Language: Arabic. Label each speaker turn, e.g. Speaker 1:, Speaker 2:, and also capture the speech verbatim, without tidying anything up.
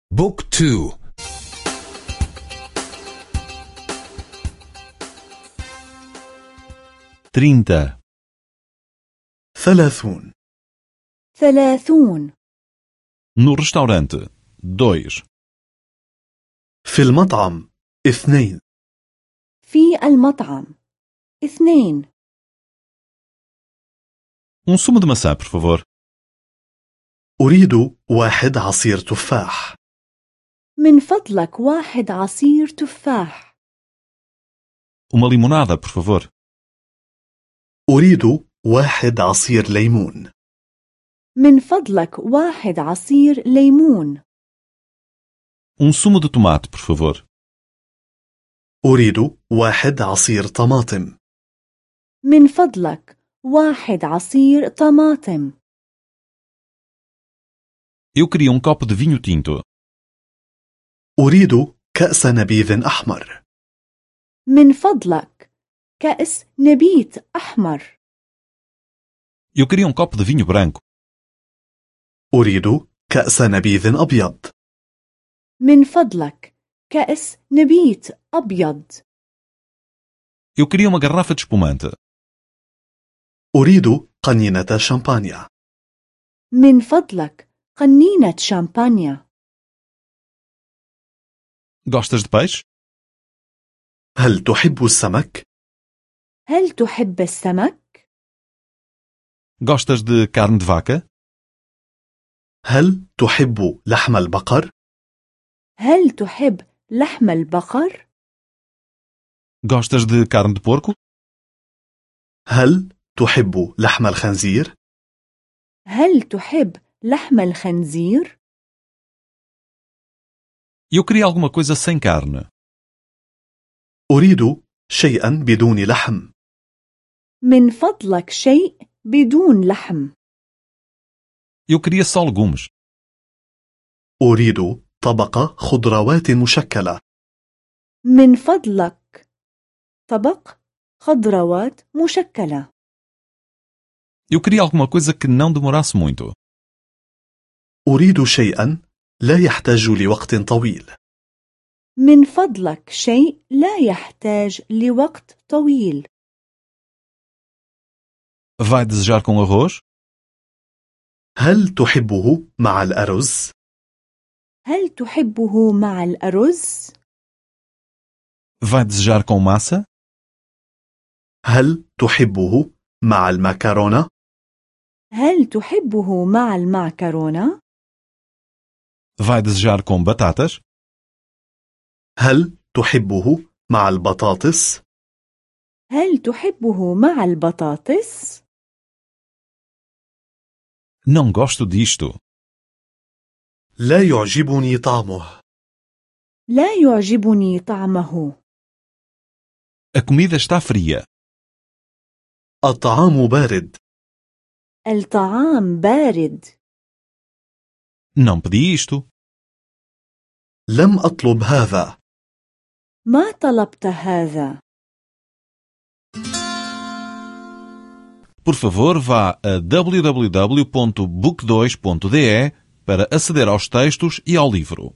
Speaker 1: بوك تو.
Speaker 2: trinta,
Speaker 3: ثلاثون.
Speaker 4: ثلاثون.
Speaker 2: no restaurante, dois,
Speaker 3: في المطعم اثنين.
Speaker 4: في المطعم اثنين.
Speaker 2: um sumo de maçã, por favor.
Speaker 3: أريد واحد عصير تفاح.
Speaker 4: من فضلك واحد عصير تفاح.
Speaker 2: uma limonada, por favor.
Speaker 3: أريد واحد عصير ليمون.
Speaker 4: من فضلك واحد عصير ليمون.
Speaker 2: um sumo de tomate, por favor.
Speaker 3: أريد واحد عصير طماطم.
Speaker 4: من فضلك واحد عصير طماطم.
Speaker 2: Eu queria um copo de vinho tinto.
Speaker 3: أريد كأس نبيذ أحمر.
Speaker 4: من فضلك كأس نبيت أحمر.
Speaker 2: Eu queria um copo de vinho branco.
Speaker 3: أريد كأس نبيذ أبيض.
Speaker 4: من فضلك كأس نبيت أبيض.
Speaker 2: Eu queria uma garrafa de espumante.
Speaker 3: أريد قنينة شامبانيا.
Speaker 4: من فضلك قنينة شامبانيا.
Speaker 2: Gostas de peixe?
Speaker 3: هل تحب السمك؟
Speaker 4: هل تحب السمك؟
Speaker 2: Gostas de carne de vaca?
Speaker 3: هل تحب لحم البقر؟
Speaker 4: هل تحب لحم البقر؟
Speaker 2: Gostas de carne de porco?
Speaker 3: هل تحب لحم الخنزير؟
Speaker 4: هل تحب لحم الخنزير؟
Speaker 2: Eu queria alguma coisa sem carne.
Speaker 3: أريد شيئا بدون لحم.
Speaker 4: من فضلك شيء بدون لحم.
Speaker 2: Eu queria só legumes.
Speaker 3: أريد طبق خضروات مشكلة.
Speaker 4: من فضلك طبق خضروات مشكلة.
Speaker 2: Eu queria alguma coisa que não demorasse muito.
Speaker 3: أريد شيئا لا يحتاج لوقت طويل.
Speaker 4: من فضلك شيء لا يحتاج لوقت طويل.
Speaker 2: Vai desejar com arroz?
Speaker 3: هل تحبه مع الأرز؟
Speaker 4: هل تحبه مع الأرز؟
Speaker 2: Vai desejar com massa?
Speaker 3: هل تحبه مع المكرونة؟
Speaker 4: هل تحبه مع المعكرونة؟
Speaker 2: Vai desejar com batatas?
Speaker 3: هل تحبه مع البطاطس؟
Speaker 4: هل تحبه مع البطاطس؟
Speaker 2: Não gosto disto.
Speaker 3: لا يعجبني طعمه.
Speaker 4: لا يعجبني طعمه.
Speaker 2: A comida está fria.
Speaker 3: الطعام بارد.
Speaker 4: الطعام بارد.
Speaker 2: Não pedi isto.
Speaker 3: لم أطلب هذا.
Speaker 4: ما طلبت هذا.
Speaker 2: Por favor, vá a w w w ponto book dois ponto d e para aceder aos textos e ao livro.